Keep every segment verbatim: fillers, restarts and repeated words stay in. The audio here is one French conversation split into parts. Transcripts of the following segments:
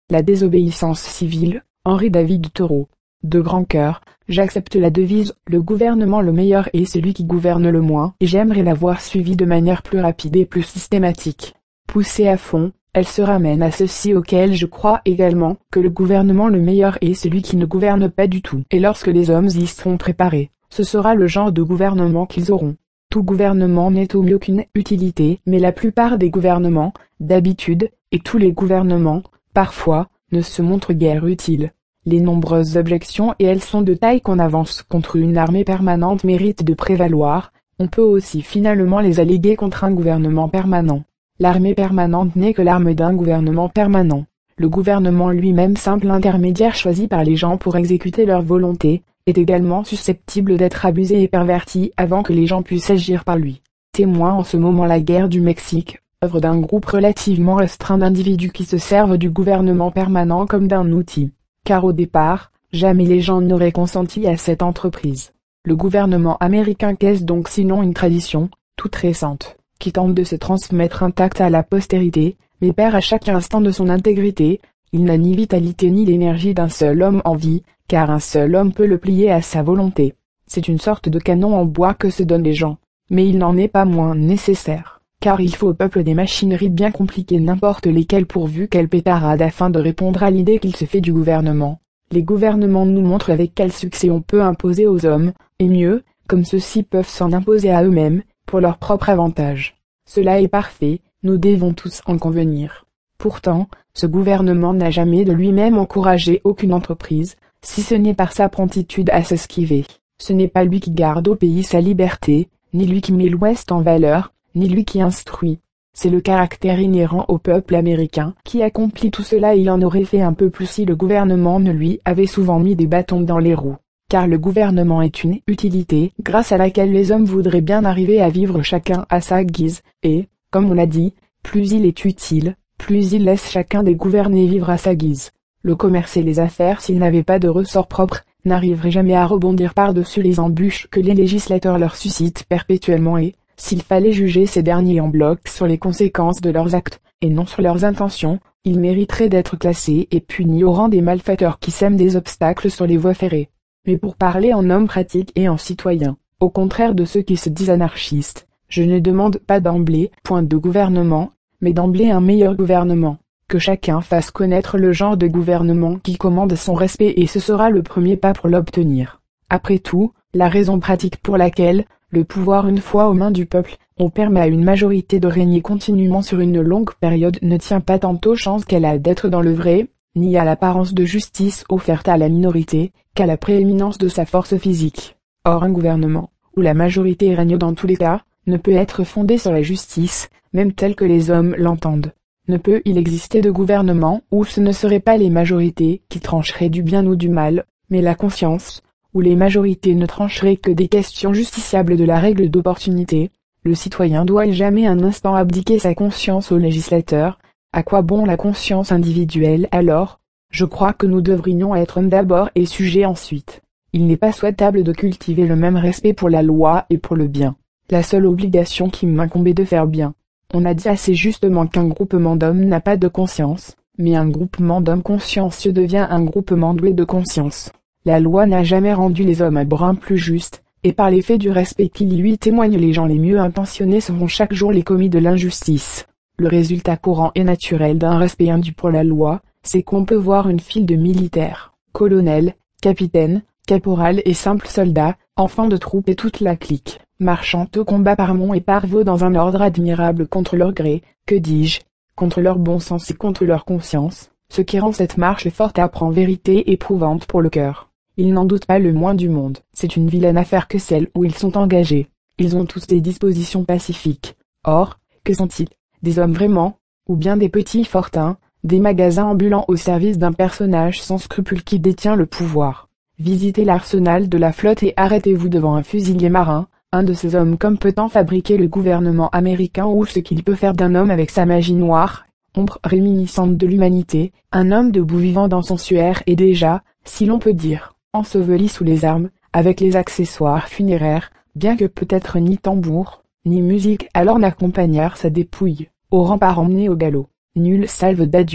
La désobéissance civile, Henri David Thoreau. De grand cœur, j'accepte la devise « Le gouvernement le meilleur est celui qui gouverne le moins » et j'aimerais la voir suivie de manière plus rapide et plus systématique. Poussée à fond, elle se ramène à ceci auquel je crois également, que le gouvernement le meilleur est celui qui ne gouverne pas du tout. Et lorsque les hommes y seront préparés, ce sera le genre de gouvernement qu'ils auront. Tout gouvernement n'est au mieux qu'une utilité, mais la plupart des gouvernements, d'habitude, et tous les gouvernements, parfois, ne se montrent guère utiles. Les nombreuses objections, et elles sont de taille qu'on avance contre une armée permanente, méritent de prévaloir. On peut aussi finalement les alléguer contre un gouvernement permanent. L'armée permanente n'est que l'arme d'un gouvernement permanent. Le gouvernement lui-même, simple intermédiaire choisi par les gens pour exécuter leur volonté, est également susceptible d'être abusé et perverti avant que les gens puissent agir par lui. Témoin en ce moment la guerre du Mexique, œuvre d'un groupe relativement restreint d'individus qui se servent du gouvernement permanent comme d'un outil. Car au départ, jamais les gens n'auraient consenti à cette entreprise. Le gouvernement américain qu'est-ce donc sinon une tradition, toute récente, qui tente de se transmettre intacte à la postérité, mais perd à chaque instant de son intégrité. Il n'a ni vitalité ni l'énergie d'un seul homme en vie, car un seul homme peut le plier à sa volonté. C'est une sorte de canon en bois que se donnent les gens, mais il n'en est pas moins nécessaire, car il faut au peuple des machineries bien compliquées n'importe lesquelles pourvu qu'elles pétaradent afin de répondre à l'idée qu'il se fait du gouvernement. Les gouvernements nous montrent avec quel succès on peut imposer aux hommes, et mieux, comme ceux-ci peuvent s'en imposer à eux-mêmes, pour leur propre avantage. Cela est parfait, nous devons tous en convenir. Pourtant, ce gouvernement n'a jamais de lui-même encouragé aucune entreprise, si ce n'est par sa promptitude à s'esquiver. Ce n'est pas lui qui garde au pays sa liberté, ni lui qui met l'Ouest en valeur, ni lui qui instruit. C'est le caractère inhérent au peuple américain qui accomplit tout cela et il en aurait fait un peu plus si le gouvernement ne lui avait souvent mis des bâtons dans les roues. Car le gouvernement est une utilité grâce à laquelle les hommes voudraient bien arriver à vivre chacun à sa guise, et, comme on l'a dit, plus il est utile, plus il laisse chacun des gouvernés vivre à sa guise. Le commerce et les affaires, s'ils n'avaient pas de ressort propre, n'arriveraient jamais à rebondir par-dessus les embûches que les législateurs leur suscitent perpétuellement et, s'il fallait juger ces derniers en bloc sur les conséquences de leurs actes, et non sur leurs intentions, ils mériteraient d'être classés et punis au rang des malfaiteurs qui sèment des obstacles sur les voies ferrées. Mais pour parler en homme pratique et en citoyen, au contraire de ceux qui se disent anarchistes, je ne demande pas d'emblée point de gouvernement, mais d'emblée un meilleur gouvernement. Que chacun fasse connaître le genre de gouvernement qui commande son respect et ce sera le premier pas pour l'obtenir. Après tout, la raison pratique pour laquelle, le pouvoir une fois aux mains du peuple, on permet à une majorité de régner continuellement sur une longue période ne tient pas tant aux chances qu'elle a d'être dans le vrai, ni à l'apparence de justice offerte à la minorité, qu'à la prééminence de sa force physique. Or un gouvernement, où la majorité règne dans tous les cas, ne peut être fondé sur la justice, même telle que les hommes l'entendent. Ne peut il exister de gouvernement où ce ne seraient pas les majorités qui trancheraient du bien ou du mal, mais la conscience, où les majorités ne trancheraient que des questions justiciables de la règle d'opportunité. Le citoyen doit jamais un instant abdiquer sa conscience au législateur. À quoi bon la conscience individuelle alors? Je crois que nous devrions être hommes d'abord et sujets ensuite. Il n'est pas souhaitable de cultiver le même respect pour la loi et pour le bien. La seule obligation qui m'incombe est de faire bien. On a dit assez justement qu'un groupement d'hommes n'a pas de conscience, mais un groupement d'hommes consciencieux devient un groupement doué de conscience. La loi n'a jamais rendu les hommes un brin plus justes, et par l'effet du respect qu'ils lui témoignent les gens les mieux intentionnés seront chaque jour les commis de l'injustice. Le résultat courant et naturel d'un respect indu pour la loi, c'est qu'on peut voir une file de militaires, colonels, capitaines, caporals et simples soldats, enfants de troupe et toute la clique, marchant au combat par monts et par veaux dans un ordre admirable contre leur gré, que dis-je, contre leur bon sens et contre leur conscience, ce qui rend cette marche forte âpre en vérité éprouvante pour le cœur. Ils n'en doutent pas le moins du monde. C'est une vilaine affaire que celle où ils sont engagés. Ils ont tous des dispositions pacifiques. Or, que sont-ils? Des hommes vraiment, ou bien des petits fortins, des magasins ambulants au service d'un personnage sans scrupules qui détient le pouvoir. Visitez l'arsenal de la flotte et arrêtez-vous devant un fusilier marin, un de ces hommes comme peut en fabriquer le gouvernement américain ou ce qu'il peut faire d'un homme avec sa magie noire, ombre réminiscente de l'humanité, un homme debout vivant dans son suaire et déjà, si l'on peut dire, enseveli sous les armes, avec les accessoires funéraires, bien que peut-être ni tambour, ni musique alors n'accompagnèrent sa dépouille, au rempart emmené au galop. Nulle salve d'adieu,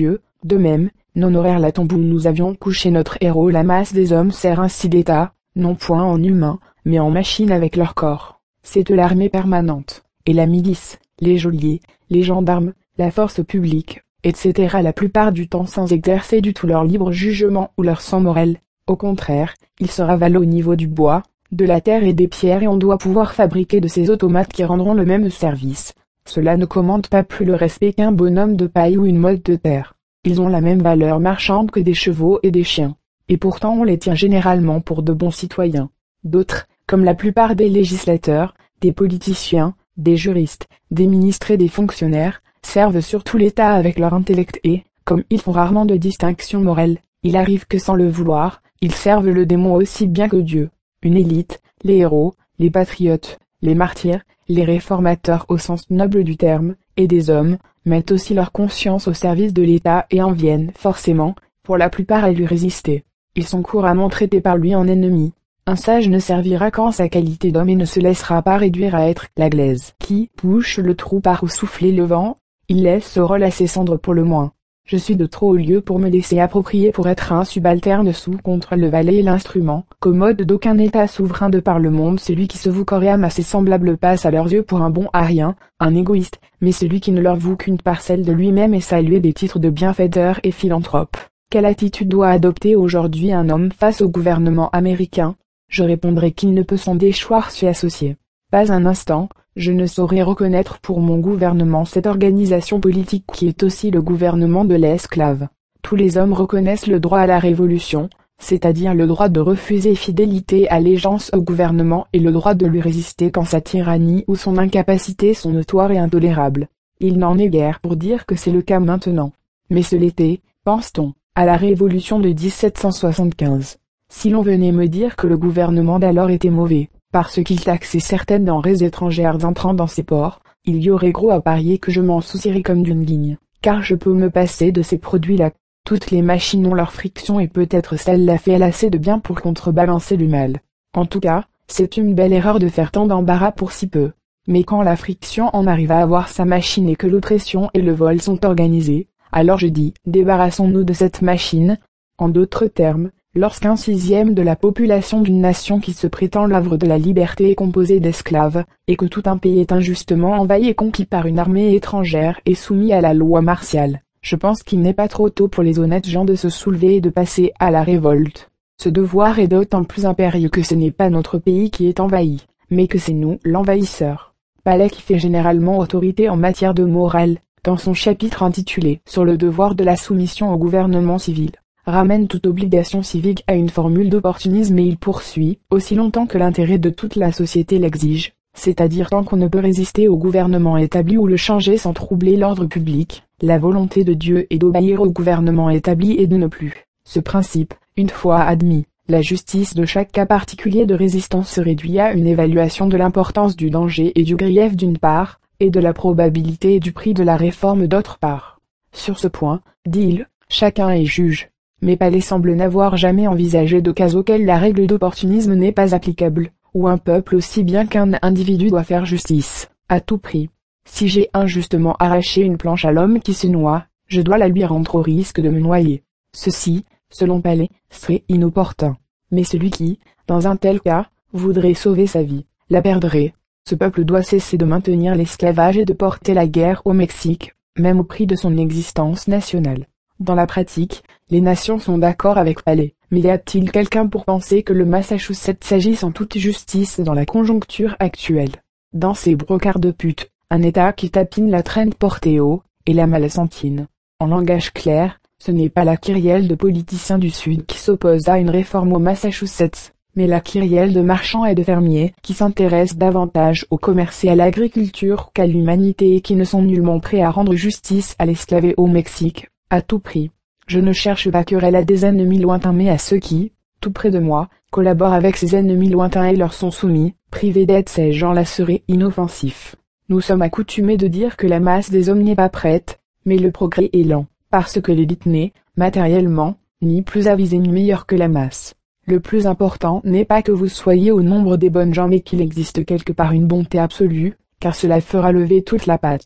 De même, non horaire la tombe où nous avions couché notre héros. La masse des hommes sert ainsi d'État, non point en humains, mais en machines avec leur corps. C'est l'armée permanente, et la milice, les geôliers, les gendarmes, la force publique, et cetera la plupart du temps sans exercer du tout leur libre jugement ou leur sang morel. Au contraire, ils se ravalent au niveau du bois, de la terre et des pierres et on doit pouvoir fabriquer de ces automates qui rendront le même service. Cela ne commande pas plus le respect qu'un bonhomme de paille ou une motte de terre. Ils ont la même valeur marchande que des chevaux et des chiens. Et pourtant on les tient généralement pour de bons citoyens. D'autres, comme la plupart des législateurs, des politiciens, des juristes, des ministres et des fonctionnaires, servent surtout l'État avec leur intellect et, comme ils font rarement de distinction morale, il arrive que sans le vouloir, ils servent le démon aussi bien que Dieu. Une élite, les héros, les patriotes, les martyrs, les réformateurs au sens noble du terme, et des hommes, mettent aussi leur conscience au service de l'État et en viennent forcément, pour la plupart à lui résister. Ils sont couramment traités par lui en ennemis. Un sage ne servira qu'en sa qualité d'homme et ne se laissera pas réduire à être la glaise qui bouche le trou par où souffler le vent. Il laisse ce rôle à ses cendres pour le moins. Je suis de trop haut lieu pour me laisser approprier pour être un subalterne sous contre le valet et l'instrument, commode d'aucun état souverain de par le monde. Celui qui se voue corps et âme à ses semblables passe à leurs yeux pour un bon à rien, un égoïste, mais celui qui ne leur voue qu'une parcelle de lui-même est salué des titres de bienfaiteur et philanthrope. Quelle attitude doit adopter aujourd'hui un homme face au gouvernement américain? Je répondrai qu'il ne peut s'en déchoir s'y associer. Pas un instant, je ne saurais reconnaître pour mon gouvernement cette organisation politique qui est aussi le gouvernement de l'esclave. Tous les hommes reconnaissent le droit à la révolution, c'est-à-dire le droit de refuser fidélité et allégeance au gouvernement et le droit de lui résister quand sa tyrannie ou son incapacité sont notoires et intolérables. Il n'en est guère pour dire que c'est le cas maintenant. Mais ce l'était, pense-t-on, à la révolution de dix-sept cent soixante-quinze. Si l'on venait me dire que le gouvernement d'alors était mauvais, parce qu'il taxait certaines denrées étrangères entrant dans ses ports, il y aurait gros à parier que je m'en soucierais comme d'une ligne, car je peux me passer de ces produits-là. Toutes les machines ont leur friction et peut-être celle-là fait assez de bien pour contrebalancer le mal. En tout cas, c'est une belle erreur de faire tant d'embarras pour si peu. Mais quand la friction en arrive à avoir sa machine et que l'oppression et le vol sont organisés, alors je dis, débarrassons-nous de cette machine. En d'autres termes, lorsqu'un sixième de la population d'une nation qui se prétend l'œuvre de la liberté est composée d'esclaves, et que tout un pays est injustement envahi et conquis par une armée étrangère et soumis à la loi martiale, je pense qu'il n'est pas trop tôt pour les honnêtes gens de se soulever et de passer à la révolte. Ce devoir est d'autant plus impérieux que ce n'est pas notre pays qui est envahi, mais que c'est nous l'envahisseur. Palais qui fait généralement autorité en matière de morale, dans son chapitre intitulé « Sur le devoir de la soumission au gouvernement civil », ramène toute obligation civique à une formule d'opportunisme et il poursuit, aussi longtemps que l'intérêt de toute la société l'exige, c'est-à-dire tant qu'on ne peut résister au gouvernement établi ou le changer sans troubler l'ordre public, la volonté de Dieu est d'obéir au gouvernement établi et de ne plus. Ce principe, une fois admis, la justice de chaque cas particulier de résistance se réduit à une évaluation de l'importance du danger et du grief d'une part, et de la probabilité et du prix de la réforme d'autre part. Sur ce point, dit-il, chacun est juge. Mais Palais semble n'avoir jamais envisagé de cas auxquels la règle d'opportunisme n'est pas applicable, où un peuple aussi bien qu'un individu doit faire justice, à tout prix. Si j'ai injustement arraché une planche à l'homme qui se noie, je dois la lui rendre au risque de me noyer. Ceci, selon Palais, serait inopportun. Mais celui qui, dans un tel cas, voudrait sauver sa vie, la perdrait. Ce peuple doit cesser de maintenir l'esclavage et de porter la guerre au Mexique, même au prix de son existence nationale. Dans la pratique, les nations sont d'accord avec Palais, mais y a-t-il quelqu'un pour penser que le Massachusetts s'agisse en toute justice dans la conjoncture actuelle? Dans ces brocards de pute, un État qui tapine la traîne portée haut, et la malassantine. En langage clair, ce n'est pas la kyrielle de politiciens du Sud qui s'oppose à une réforme au Massachusetts, mais la kyrielle de marchands et de fermiers qui s'intéressent davantage au commerce et à l'agriculture qu'à l'humanité et qui ne sont nullement prêts à rendre justice à l'esclavage au Mexique, à tout prix. Je ne cherche pas querelle à des ennemis lointains mais à ceux qui, tout près de moi, collaborent avec ces ennemis lointains et leur sont soumis. Privés d'aide, ces gens-là seraient inoffensifs. Nous sommes accoutumés de dire que la masse des hommes n'est pas prête, mais le progrès est lent, parce que l'élite n'est, matériellement, ni plus avisée ni meilleure que la masse. Le plus important n'est pas que vous soyez au nombre des bonnes gens mais qu'il existe quelque part une bonté absolue, car cela fera lever toute la patte.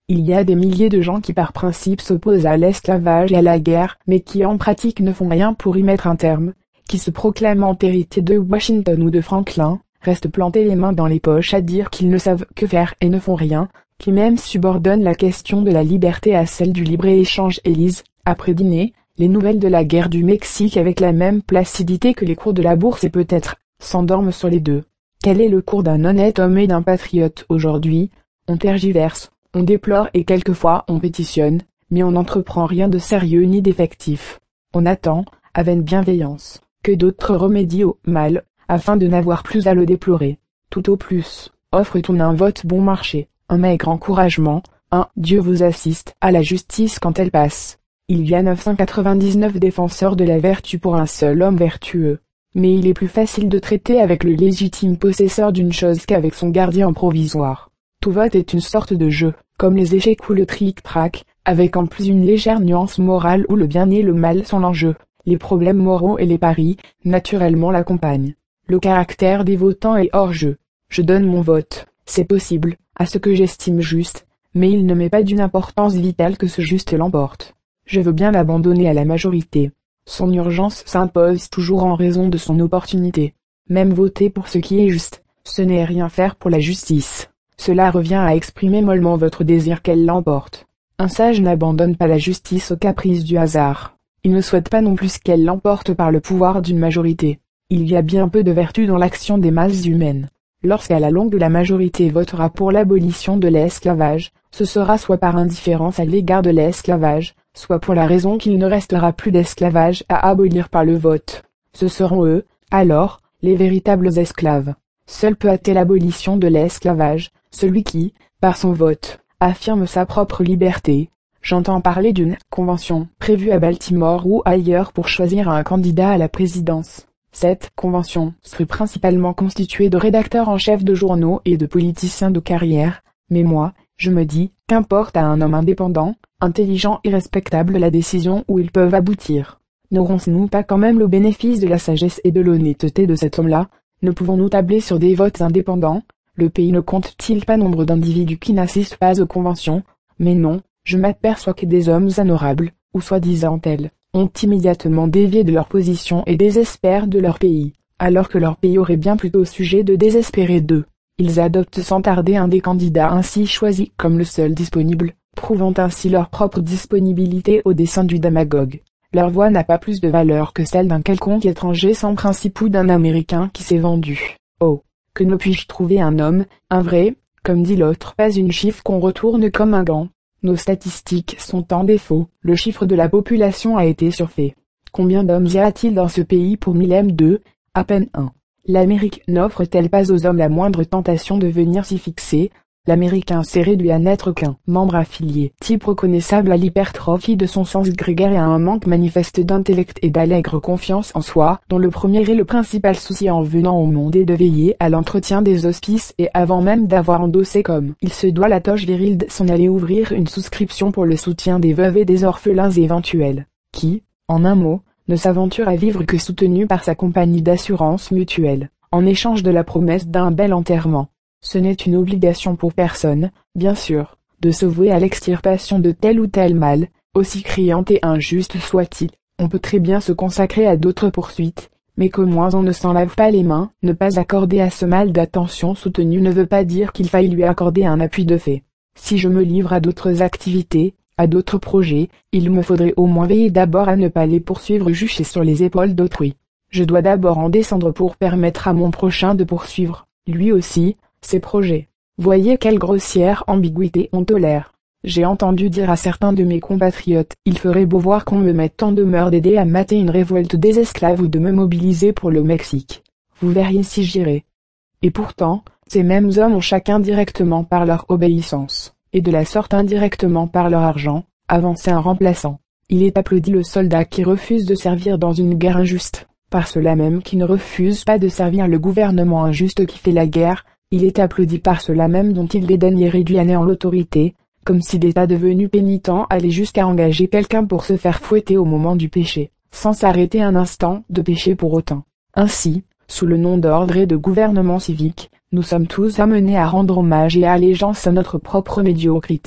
Il y a des milliers de gens qui par principe s'opposent à l'esclavage et à la guerre, mais qui en pratique ne font rien pour y mettre un terme, qui se proclament antérités de Washington ou de Franklin, restent plantés les mains dans les poches à dire qu'ils ne savent que faire et ne font rien, qui même subordonnent la question de la liberté à celle du libre-échange et lisent, après dîner, les nouvelles de la guerre du Mexique avec la même placidité que les cours de la bourse et peut-être, s'endorment sur les deux. Quel est le cours d'un honnête homme et d'un patriote aujourd'hui? On tergiverse, on déplore et quelquefois on pétitionne, mais on n'entreprend rien de sérieux ni d'effectif. On attend, avec bienveillance, que d'autres remédient au mal, afin de n'avoir plus à le déplorer. Tout au plus, offre-t-on un vote bon marché, un maigre encouragement, un « Dieu vous assiste » à la justice quand elle passe. Il y a neuf cent quatre-vingt-dix-neuf défenseurs de la vertu pour un seul homme vertueux. Mais il est plus facile de traiter avec le légitime possesseur d'une chose qu'avec son gardien provisoire. Tout vote est une sorte de jeu, comme les échecs ou le tric-trac, avec en plus une légère nuance morale où le bien et le mal sont l'enjeu. Les problèmes moraux et les paris, naturellement l'accompagnent. Le caractère des votants est hors jeu. Je donne mon vote, c'est possible, à ce que j'estime juste, mais il ne m'est pas d'une importance vitale que ce juste l'emporte. Je veux bien l'abandonner à la majorité. Son urgence s'impose toujours en raison de son opportunité. Même voter pour ce qui est juste, ce n'est rien faire pour la justice. Cela revient à exprimer mollement votre désir qu'elle l'emporte. Un sage n'abandonne pas la justice aux caprices du hasard. Il ne souhaite pas non plus qu'elle l'emporte par le pouvoir d'une majorité. Il y a bien peu de vertu dans l'action des masses humaines. Lorsqu'à la longue la majorité votera pour l'abolition de l'esclavage, ce sera soit par indifférence à l'égard de l'esclavage, soit pour la raison qu'il ne restera plus d'esclavage à abolir par le vote. Ce seront eux, alors, les véritables esclaves. Seul peut hâter l'abolition de l'esclavage, celui qui, par son vote, affirme sa propre liberté. J'entends parler d'une convention prévue à Baltimore ou ailleurs pour choisir un candidat à la présidence. Cette convention serait principalement constituée de rédacteurs en chef de journaux et de politiciens de carrière, mais moi, je me dis, qu'importe à un homme indépendant, intelligent et respectable la décision où ils peuvent aboutir. N'aurons-nous pas quand même le bénéfice de la sagesse et de l'honnêteté de cet homme-là? Ne pouvons-nous tabler sur des votes indépendants? Le pays ne compte-t-il pas nombre d'individus qui n'assistent pas aux conventions? Mais non, je m'aperçois que des hommes honorables, ou soi-disant tels, ont immédiatement dévié de leur position et désespèrent de leur pays, alors que leur pays aurait bien plutôt sujet de désespérer d'eux. Ils adoptent sans tarder un des candidats ainsi choisi comme le seul disponible, prouvant ainsi leur propre disponibilité au dessein du démagogue. Leur voix n'a pas plus de valeur que celle d'un quelconque étranger sans principe ou d'un Américain qui s'est vendu. Oh, que ne puis-je trouver un homme, un vrai, comme dit l'autre, pas une chiffre qu'on retourne comme un gant. Nos statistiques sont en défaut, le chiffre de la population a été surfait. Combien d'hommes y a-t-il dans ce pays pour mille deux? À peine un. L'Amérique n'offre-t-elle pas aux hommes la moindre tentation de venir s'y fixer? L'Américain s'est réduit à n'être qu'un membre affilié, type reconnaissable à l'hypertrophie de son sens grégaire et à un manque manifeste d'intellect et d'allègre confiance en soi, dont le premier est le principal souci en venant au monde est de veiller à l'entretien des hospices et avant même d'avoir endossé comme il se doit la toge virile de s'en aller ouvrir une souscription pour le soutien des veuves et des orphelins éventuels, qui, en un mot, ne s'aventure à vivre que soutenu par sa compagnie d'assurance mutuelle, en échange de la promesse d'un bel enterrement. Ce n'est une obligation pour personne, bien sûr, de se vouer à l'extirpation de tel ou tel mal, aussi criant et injuste soit-il. On peut très bien se consacrer à d'autres poursuites, mais qu'au moins on ne s'en lave pas les mains. Ne pas accorder à ce mal d'attention soutenue ne veut pas dire qu'il faille lui accorder un appui de fait. Si je me livre à d'autres activités, à d'autres projets, il me faudrait au moins veiller d'abord à ne pas les poursuivre juchés sur les épaules d'autrui. Je dois d'abord en descendre pour permettre à mon prochain de poursuivre, lui aussi, ses projets. Voyez quelle grossière ambiguïté on tolère. J'ai entendu dire à certains de mes compatriotes, il ferait beau voir qu'on me mette en demeure d'aider à mater une révolte des esclaves ou de me mobiliser pour le Mexique. Vous verriez si j'irais. Et pourtant, ces mêmes hommes ont chacun directement par leur obéissance, et de la sorte indirectement par leur argent, avancé un remplaçant. Il est applaudi le soldat qui refuse de servir dans une guerre injuste, par ceux-là même qui ne refusent pas de servir le gouvernement injuste qui fait la guerre. Il est applaudi par ceux-là même dont il dédaigne et réduit à néant l'autorité, comme si l'État devenu pénitent allait jusqu'à engager quelqu'un pour se faire fouetter au moment du péché, sans s'arrêter un instant de pécher pour autant. Ainsi, sous le nom d'ordre et de gouvernement civique, nous sommes tous amenés à rendre hommage et allégeance à notre propre médiocrité.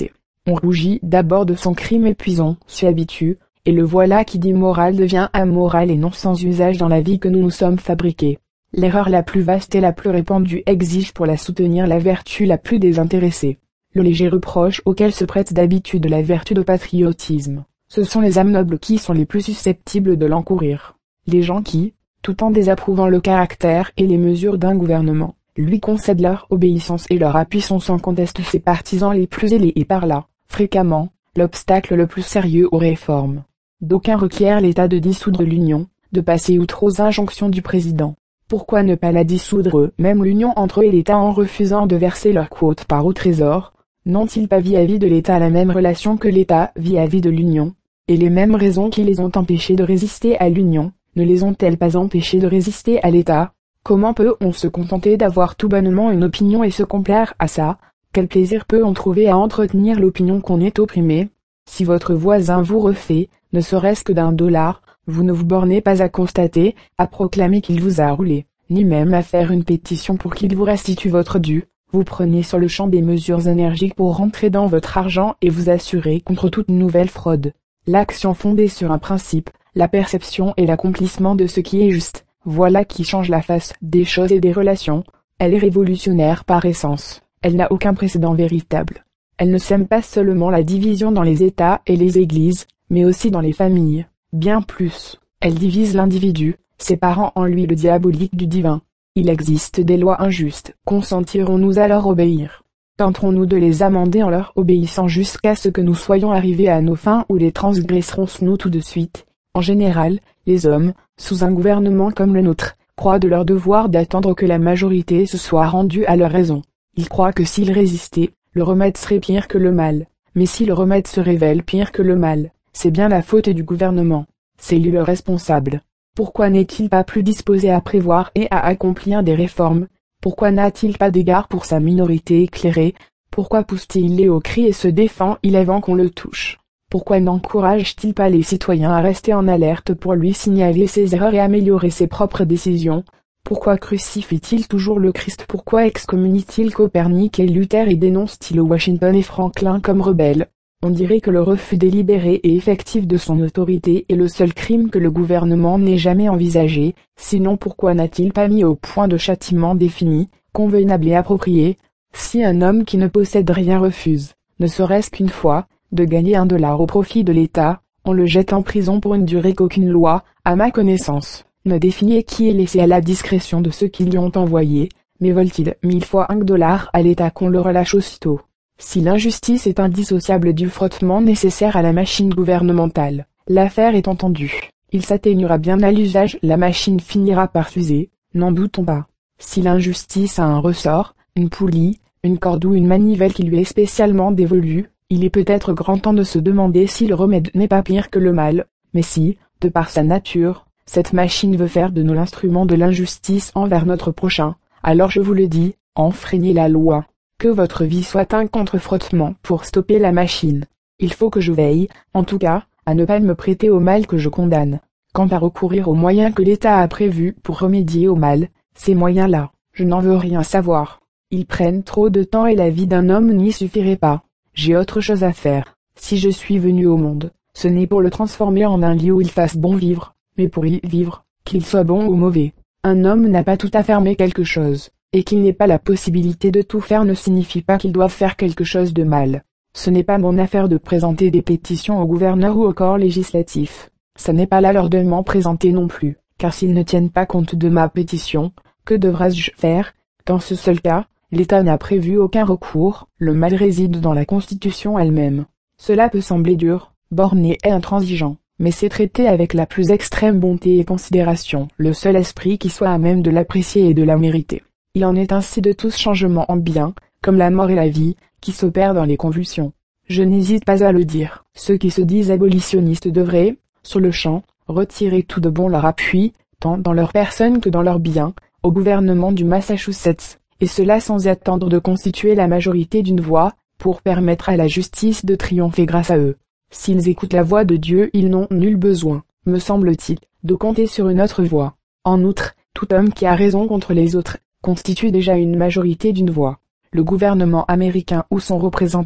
On rougit d'abord de son crime et puis on s'y habitue, et le voilà qui dit moral devient amoral et non sans usage dans la vie que nous nous sommes fabriqués. L'erreur la plus vaste et la plus répandue exige pour la soutenir la vertu la plus désintéressée. Le léger reproche auquel se prête d'habitude la vertu de patriotisme, ce sont les âmes nobles qui sont les plus susceptibles de l'encourir. Les gens qui, tout en désapprouvant le caractère et les mesures d'un gouvernement, lui concèdent leur obéissance et leur appui sont sans conteste ses partisans les plus zélés et par là, fréquemment, l'obstacle le plus sérieux aux réformes. D'aucuns requièrent l'État de dissoudre l'Union, de passer outre aux injonctions du président. Pourquoi ne pas la dissoudre eux-mêmes l'Union entre eux et l'État en refusant de verser leur quote par au Trésor? N'ont-ils pas vis-à-vis de l'État la même relation que l'État vis-à-vis de l'Union? Et les mêmes raisons qui les ont empêchés de résister à l'Union, ne les ont-elles pas empêchés de résister à l'État? Comment peut-on se contenter d'avoir tout bonnement une opinion et se complaire à ça? Quel plaisir peut-on trouver à entretenir l'opinion qu'on est opprimé? Si votre voisin vous refait, ne serait-ce que d'un dollar, vous ne vous bornez pas à constater, à proclamer qu'il vous a roulé, ni même à faire une pétition pour qu'il vous restitue votre dû. Vous prenez sur le champ des mesures énergiques pour rentrer dans votre argent et vous assurer contre toute nouvelle fraude. L'action fondée sur un principe, la perception et l'accomplissement de ce qui est juste, voilà qui change la face des choses et des relations. Elle est révolutionnaire par essence, elle n'a aucun précédent véritable. Elle ne sème pas seulement la division dans les États et les églises, mais aussi dans les familles, bien plus, elle divise l'individu, séparant en lui le diabolique du divin. Il existe des lois injustes, consentirons-nous à leur obéir? Tenterons-nous de les amender en leur obéissant jusqu'à ce que nous soyons arrivés à nos fins ou les transgresserons-nous tout de suite? En général, les hommes, sous un gouvernement comme le nôtre, croient de leur devoir d'attendre que la majorité se soit rendue à leur raison. Ils croient que s'ils résistaient, le remède serait pire que le mal. Mais si le remède se révèle pire que le mal, c'est bien la faute du gouvernement. C'est lui le responsable. Pourquoi n'est-il pas plus disposé à prévoir et à accomplir des réformes? Pourquoi n'a-t-il pas d'égard pour sa minorité éclairée? Pourquoi pousse-t-il au cri et se défend-il avant qu'on le touche? Pourquoi n'encourage-t-il pas les citoyens à rester en alerte pour lui signaler ses erreurs et améliorer ses propres décisions? Pourquoi crucifie-t-il toujours le Christ? Pourquoi excommunie-t-il Copernic et Luther et dénonce-t-il Washington et Franklin comme rebelles? On dirait que le refus délibéré et effectif de son autorité est le seul crime que le gouvernement n'ait jamais envisagé, sinon pourquoi n'a-t-il pas mis au point de châtiment défini, convenable et approprié? Si un homme qui ne possède rien refuse, ne serait-ce qu'une fois, de gagner un dollar au profit de l'État, on le jette en prison pour une durée qu'aucune loi, à ma connaissance, ne définit et qui est laissé à la discrétion de ceux qui lui ont envoyé, mais vole-t-il mille fois un dollar à l'État qu'on le relâche aussitôt? Si l'injustice est indissociable du frottement nécessaire à la machine gouvernementale, l'affaire est entendue. Il s'atténuera bien à l'usage, la machine finira par s'user, n'en doutons pas. Si l'injustice a un ressort, une poulie, une corde ou une manivelle qui lui est spécialement dévolue, il est peut-être grand temps de se demander si le remède n'est pas pire que le mal, mais si, de par sa nature, cette machine veut faire de nous l'instrument de l'injustice envers notre prochain, alors je vous le dis, enfreignez la loi. Que votre vie soit un contre-frottement pour stopper la machine. Il faut que je veille, en tout cas, à ne pas me prêter au mal que je condamne. Quant à recourir aux moyens que l'État a prévus pour remédier au mal, ces moyens-là, je n'en veux rien savoir. Ils prennent trop de temps et la vie d'un homme n'y suffirait pas. J'ai autre chose à faire. Si je suis venu au monde, ce n'est pour le transformer en un lieu où il fasse bon vivre, mais pour y vivre, qu'il soit bon ou mauvais. Un homme n'a pas tout à fermer quelque chose. Et qu'il n'ait pas la possibilité de tout faire ne signifie pas qu'il doit faire quelque chose de mal. Ce n'est pas mon affaire de présenter des pétitions au gouverneur ou au corps législatif. Ça n'est pas là leur de m'en présenter non plus, car s'ils ne tiennent pas compte de ma pétition, que devrais-je faire? Dans ce seul cas, l'État n'a prévu aucun recours, le mal réside dans la Constitution elle-même. Cela peut sembler dur, borné et intransigeant, mais c'est traité avec la plus extrême bonté et considération, le seul esprit qui soit à même de l'apprécier et de la mériter. Il en est ainsi de tous changements en bien, comme la mort et la vie, qui s'opèrent dans les convulsions. Je n'hésite pas à le dire. Ceux qui se disent abolitionnistes devraient, sur le champ, retirer tout de bon leur appui, tant dans leur personne que dans leurs biens, au gouvernement du Massachusetts, et cela sans attendre de constituer la majorité d'une voix, pour permettre à la justice de triompher grâce à eux. S'ils écoutent la voix de Dieu, ils n'ont nul besoin, me semble-t-il, de compter sur une autre voix. En outre, tout homme qui a raison contre les autres, constitue déjà une majorité d'une voix. Le gouvernement américain ou son représentant,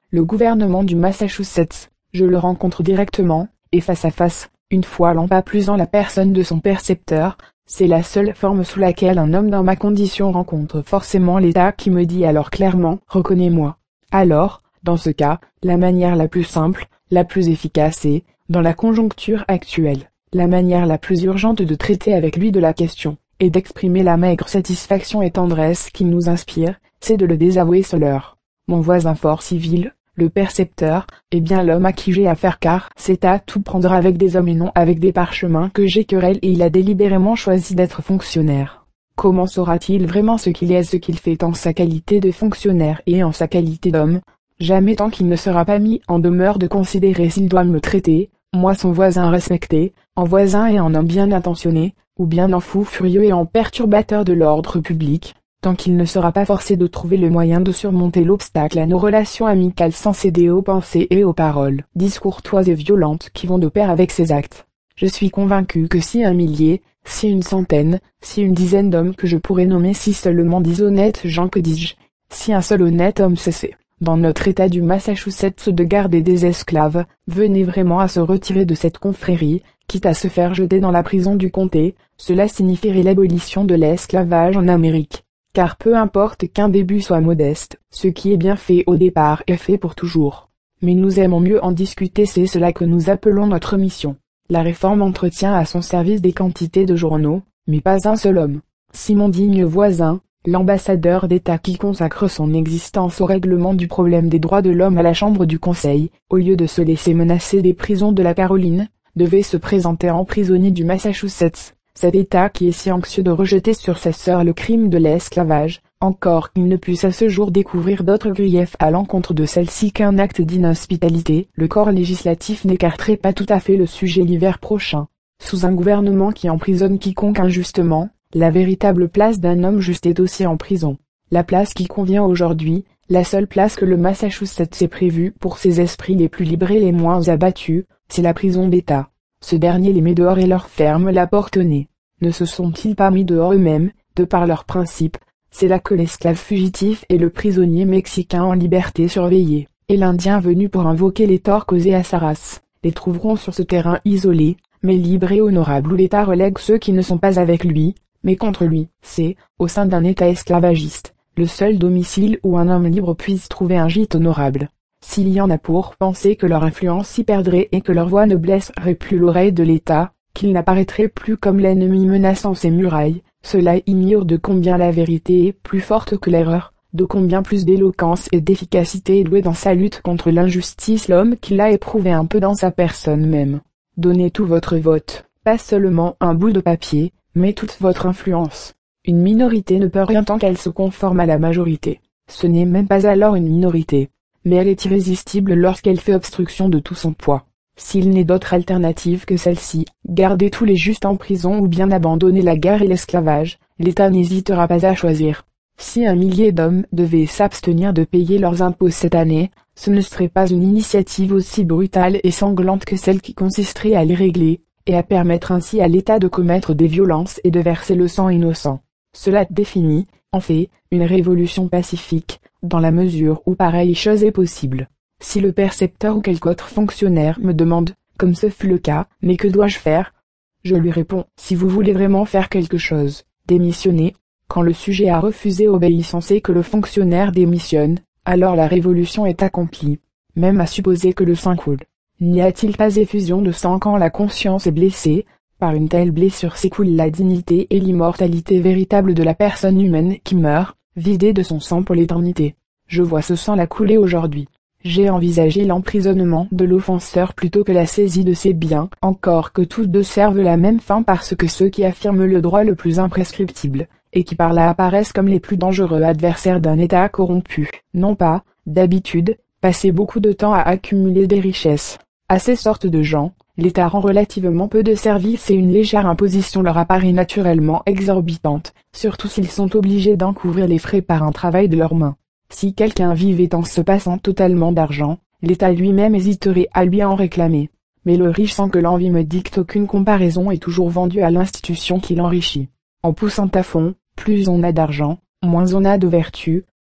le gouvernement du Massachusetts. Je le rencontre directement, et face à face, une fois l'an pas plus en la personne de son percepteur. C'est la seule forme sous laquelle un homme dans ma condition rencontre forcément l'État qui me dit alors clairement « reconnais-moi ». Alors, dans ce cas, la manière la plus simple, la plus efficace et, dans la conjoncture actuelle, la manière la plus urgente de traiter avec lui de la question, et d'exprimer la maigre satisfaction et tendresse qu'il nous inspire, c'est de le désavouer seuleur. Mon voisin fort civil, le percepteur, est bien l'homme à qui j'ai affaire car c'est à tout prendre avec des hommes et non avec des parchemins que j'ai querelle et il a délibérément choisi d'être fonctionnaire. Comment saura-t-il vraiment ce qu'il est et ce qu'il fait en sa qualité de fonctionnaire et en sa qualité d'homme? Jamais tant qu'il ne sera pas mis en demeure de considérer s'il doit me traiter, moi son voisin respecté, en voisin et en homme bien intentionné, ou bien en fou furieux et en perturbateur de l'ordre public, tant qu'il ne sera pas forcé de trouver le moyen de surmonter l'obstacle à nos relations amicales sans céder aux pensées et aux paroles discourtoises et violentes qui vont de pair avec ses actes. Je suis convaincu que si un millier, si une centaine, si une dizaine d'hommes que je pourrais nommer si seulement dix honnêtes gens que dis-je, si un seul honnête homme cessait, dans notre état du Massachusetts de garder des esclaves, venait vraiment à se retirer de cette confrérie, quitte à se faire jeter dans la prison du comté, cela signifierait l'abolition de l'esclavage en Amérique. Car peu importe qu'un début soit modeste, ce qui est bien fait au départ est fait pour toujours. Mais nous aimons mieux en discuter, c'est cela que nous appelons notre mission. La réforme entretient à son service des quantités de journaux, mais pas un seul homme. Si mon digne voisin, l'ambassadeur d'État qui consacre son existence au règlement du problème des droits de l'homme à la Chambre du Conseil, au lieu de se laisser menacer des prisons de la Caroline, devait se présenter en prisonnier du Massachusetts, cet État qui est si anxieux de rejeter sur sa sœur le crime de l'esclavage, encore qu'il ne puisse à ce jour découvrir d'autres griefs à l'encontre de celle-ci qu'un acte d'inhospitalité, le corps législatif n'écarterait pas tout à fait le sujet l'hiver prochain. Sous un gouvernement qui emprisonne quiconque injustement, la véritable place d'un homme juste est aussi en prison. La place qui convient aujourd'hui, la seule place que le Massachusetts ait prévue pour ses esprits les plus libres et les moins abattus, c'est la prison d'État. Ce dernier les met dehors et leur ferme la porte au nez. Ne se sont-ils pas mis dehors eux-mêmes, de par leurs principes? C'est là que l'esclave fugitif et le prisonnier mexicain en liberté surveillé, et l'Indien venu pour invoquer les torts causés à sa race, les trouveront sur ce terrain isolé, mais libre et honorable où l'État relègue ceux qui ne sont pas avec lui, mais contre lui. C'est, au sein d'un État esclavagiste, le seul domicile où un homme libre puisse trouver un gîte honorable. S'il y en a pour penser que leur influence s'y perdrait et que leur voix ne blesserait plus l'oreille de l'État, qu'il n'apparaîtrait plus comme l'ennemi menaçant ses murailles, cela ignore de combien la vérité est plus forte que l'erreur, de combien plus d'éloquence et d'efficacité est doué dans sa lutte contre l'injustice l'homme qui l'a éprouvé un peu dans sa personne même. Donnez tout votre vote, pas seulement un bout de papier, mais toute votre influence. Une minorité ne peut rien tant qu'elle se conforme à la majorité. Ce n'est même pas alors une minorité, mais elle est irrésistible lorsqu'elle fait obstruction de tout son poids. S'il n'est d'autre alternative que celle-ci, garder tous les justes en prison ou bien abandonner la guerre et l'esclavage, l'État n'hésitera pas à choisir. Si un millier d'hommes devaient s'abstenir de payer leurs impôts cette année, ce ne serait pas une initiative aussi brutale et sanglante que celle qui consisterait à les régler, et à permettre ainsi à l'État de commettre des violences et de verser le sang innocent. Cela définit, en fait, une révolution pacifique, dans la mesure où pareille chose est possible. Si le percepteur ou quelque autre fonctionnaire me demande, comme ce fut le cas, mais que dois-je faire? Je lui réponds, si vous voulez vraiment faire quelque chose, démissionnez. Quand le sujet a refusé obéissance et que le fonctionnaire démissionne, alors la révolution est accomplie. Même à supposer que le sang coule. N'y a-t-il pas effusion de sang quand la conscience est blessée? Par une telle blessure s'écoule la dignité et l'immortalité véritable de la personne humaine qui meurt, vidée de son sang pour l'éternité. Je vois ce sang la couler aujourd'hui. J'ai envisagé l'emprisonnement de l'offenseur plutôt que la saisie de ses biens, encore que tous deux servent la même fin parce que ceux qui affirment le droit le plus imprescriptible, et qui par là apparaissent comme les plus dangereux adversaires d'un État corrompu, n'ont pas, d'habitude, passé beaucoup de temps à accumuler des richesses. À ces sortes de gens, l'État rend relativement peu de services et une légère imposition leur apparaît naturellement exorbitante, surtout s'ils sont obligés d'en couvrir les frais par un travail de leurs mains. Si quelqu'un vivait en se passant totalement d'argent, l'État lui-même hésiterait à lui en réclamer. Mais le riche sans que l'envie me dicte aucune comparaison est toujours vendu à l'institution qui l'enrichit. En poussant à fond, plus on a d'argent, moins on a de vertu,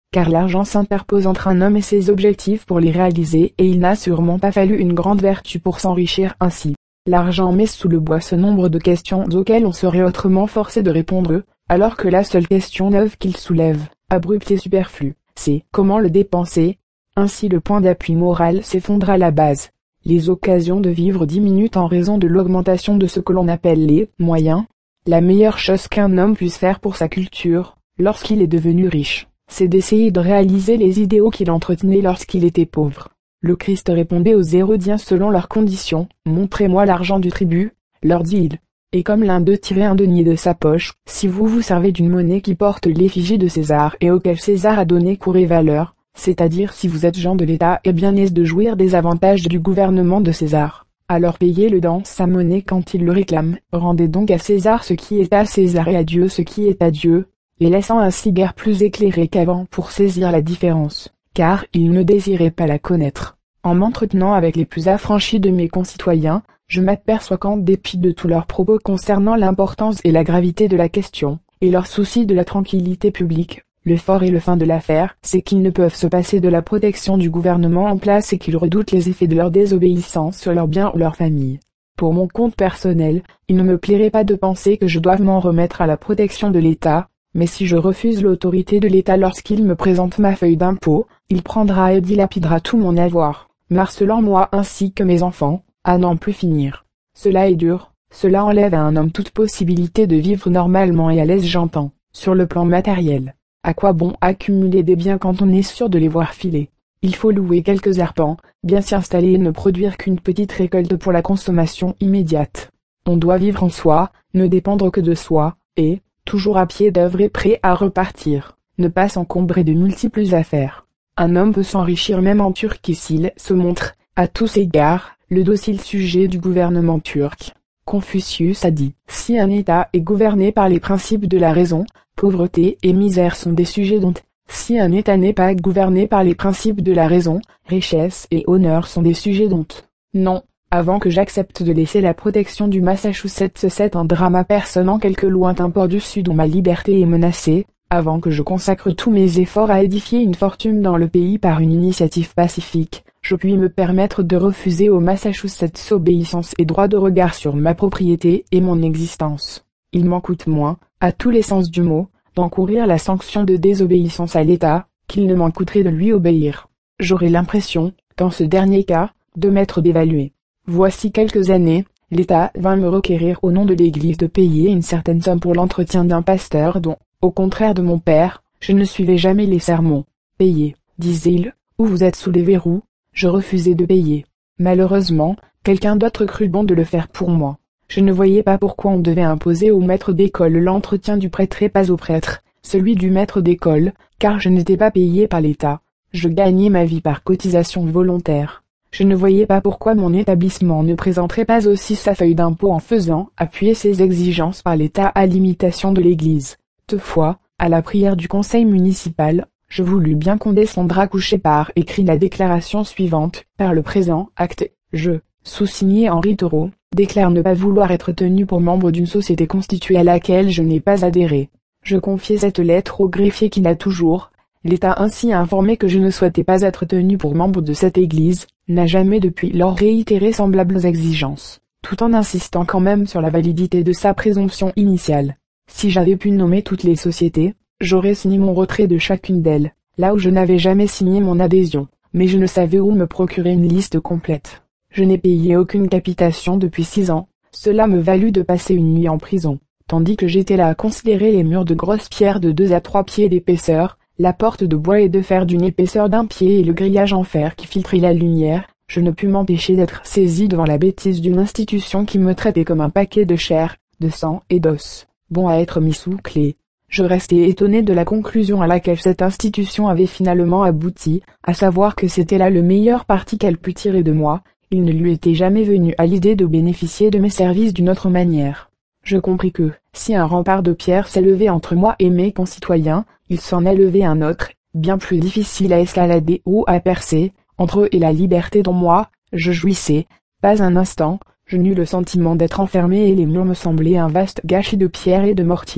car l'argent s'interpose entre un homme et ses objectifs pour les réaliser et il n'a sûrement pas fallu une grande vertu pour s'enrichir ainsi. L'argent met sous le bois ce nombre de questions auxquelles on serait autrement forcé de répondre, alors que la seule question neuve qu'il soulève, abrupte et superflue, c'est comment le dépenser. Ainsi le point d'appui moral s'effondre à la base. Les occasions de vivre diminuent en raison de l'augmentation de ce que l'on appelle les moyens. La meilleure chose qu'un homme puisse faire pour sa culture, lorsqu'il est devenu riche, c'est d'essayer de réaliser les idéaux qu'il entretenait lorsqu'il était pauvre. Le Christ répondait aux Hérodiens selon leurs conditions, « Montrez-moi l'argent du tribut », leur dit-il. Et comme l'un d'eux tirait un denier de sa poche, « Si vous vous servez d'une monnaie qui porte l'effigie de César et auquel César a donné cours et valeur, c'est-à-dire si vous êtes gens de l'État et bien aise de jouir des avantages du gouvernement de César, alors payez-le dans sa monnaie quand il le réclame, rendez donc à César ce qui est à César et à Dieu ce qui est à Dieu, les laissant ainsi guère plus éclairés qu'avant pour saisir la différence, car il ne désirait pas la connaître. En m'entretenant avec les plus affranchis de mes concitoyens, je m'aperçois qu'en dépit de tous leurs propos concernant l'importance et la gravité de la question, et leur souci de la tranquillité publique, le fort et le fin de l'affaire, c'est qu'ils ne peuvent se passer de la protection du gouvernement en place et qu'ils redoutent les effets de leur désobéissance sur leurs biens ou leur famille. Pour mon compte personnel, il ne me plairait pas de penser que je doive m'en remettre à la protection de l'État, mais si je refuse l'autorité de l'État lorsqu'il me présente ma feuille d'impôt, il prendra et dilapidera tout mon avoir, marcelant moi ainsi que mes enfants, à n'en plus finir. Cela est dur, cela enlève à un homme toute possibilité de vivre normalement et à l'aise, j'entends, sur le plan matériel. À quoi bon accumuler des biens quand on est sûr de les voir filer? Il faut louer quelques arpents, bien s'y installer et ne produire qu'une petite récolte pour la consommation immédiate. On doit vivre en soi, ne dépendre que de soi, et, toujours à pied d'œuvre et prêt à repartir, ne pas s'encombrer de multiples affaires. Un homme peut s'enrichir même en Turquie s'il se montre, à tous égards, le docile sujet du gouvernement turc. Confucius a dit, si un État est gouverné par les principes de la raison, pauvreté et misère sont des sujets d'honte. Si un État n'est pas gouverné par les principes de la raison, richesse et honneur sont des sujets d'honte. Non, avant que j'accepte de laisser la protection du Massachusetts, c'est un drame à personne en quelque lointain port du Sud où ma liberté est menacée, avant que je consacre tous mes efforts à édifier une fortune dans le pays par une initiative pacifique, je puis me permettre de refuser au Massachusetts obéissance et droit de regard sur ma propriété et mon existence. Il m'en coûte moins, à tous les sens du mot, d'encourir la sanction de désobéissance à l'État, qu'il ne m'en coûterait de lui obéir. J'aurais l'impression, dans ce dernier cas, de m'être dévalué. Voici quelques années, l'État vint me requérir au nom de l'Église de payer une certaine somme pour l'entretien d'un pasteur dont, au contraire de mon père, je ne suivais jamais les sermons. Payez, disait-il, ou vous êtes sous les verrous. Je refusai de payer. Malheureusement, quelqu'un d'autre crut bon de le faire pour moi. Je ne voyais pas pourquoi on devait imposer au maître d'école l'entretien du prêtre et pas au prêtre, celui du maître d'école, car je n'étais pas payé par l'État. Je gagnais ma vie par cotisation volontaire. Je ne voyais pas pourquoi mon établissement ne présenterait pas aussi sa feuille d'impôt en faisant appuyer ses exigences par l'État à l'imitation de l'Église. Toutefois, à la prière du conseil municipal, je voulus bien qu'on descendre à coucher par écrit la déclaration suivante, par le présent acte, je, sous-signé Henri Thoreau, déclare ne pas vouloir être tenu pour membre d'une société constituée à laquelle je n'ai pas adhéré. Je confiai cette lettre au greffier qui n'a toujours, l'État ainsi informé que je ne souhaitais pas être tenu pour membre de cette église, n'a jamais depuis lors réitéré semblables exigences, tout en insistant quand même sur la validité de sa présomption initiale. Si j'avais pu nommer toutes les sociétés, j'aurais signé mon retrait de chacune d'elles, là où je n'avais jamais signé mon adhésion, mais je ne savais où me procurer une liste complète. Je n'ai payé aucune capitation depuis six ans, cela me valut de passer une nuit en prison, tandis que j'étais là à considérer les murs de grosses pierres de deux à trois pieds d'épaisseur, la porte de bois et de fer d'une épaisseur d'un pied et le grillage en fer qui filtrait la lumière. Je ne pus m'empêcher d'être saisi devant la bêtise d'une institution qui me traitait comme un paquet de chair, de sang et d'os, bon à être mis sous clé. Je restais étonné de la conclusion à laquelle cette institution avait finalement abouti, à savoir que c'était là le meilleur parti qu'elle pût tirer de moi. Il ne lui était jamais venu à l'idée de bénéficier de mes services d'une autre manière. Je compris que, si un rempart de pierre s'élevait entre moi et mes concitoyens, il s'en élevait un autre, bien plus difficile à escalader ou à percer, entre eux et la liberté dont moi, je jouissais. Pas un instant, je n'eus le sentiment d'être enfermé et les murs me semblaient un vaste gâchis de pierre et de mortier.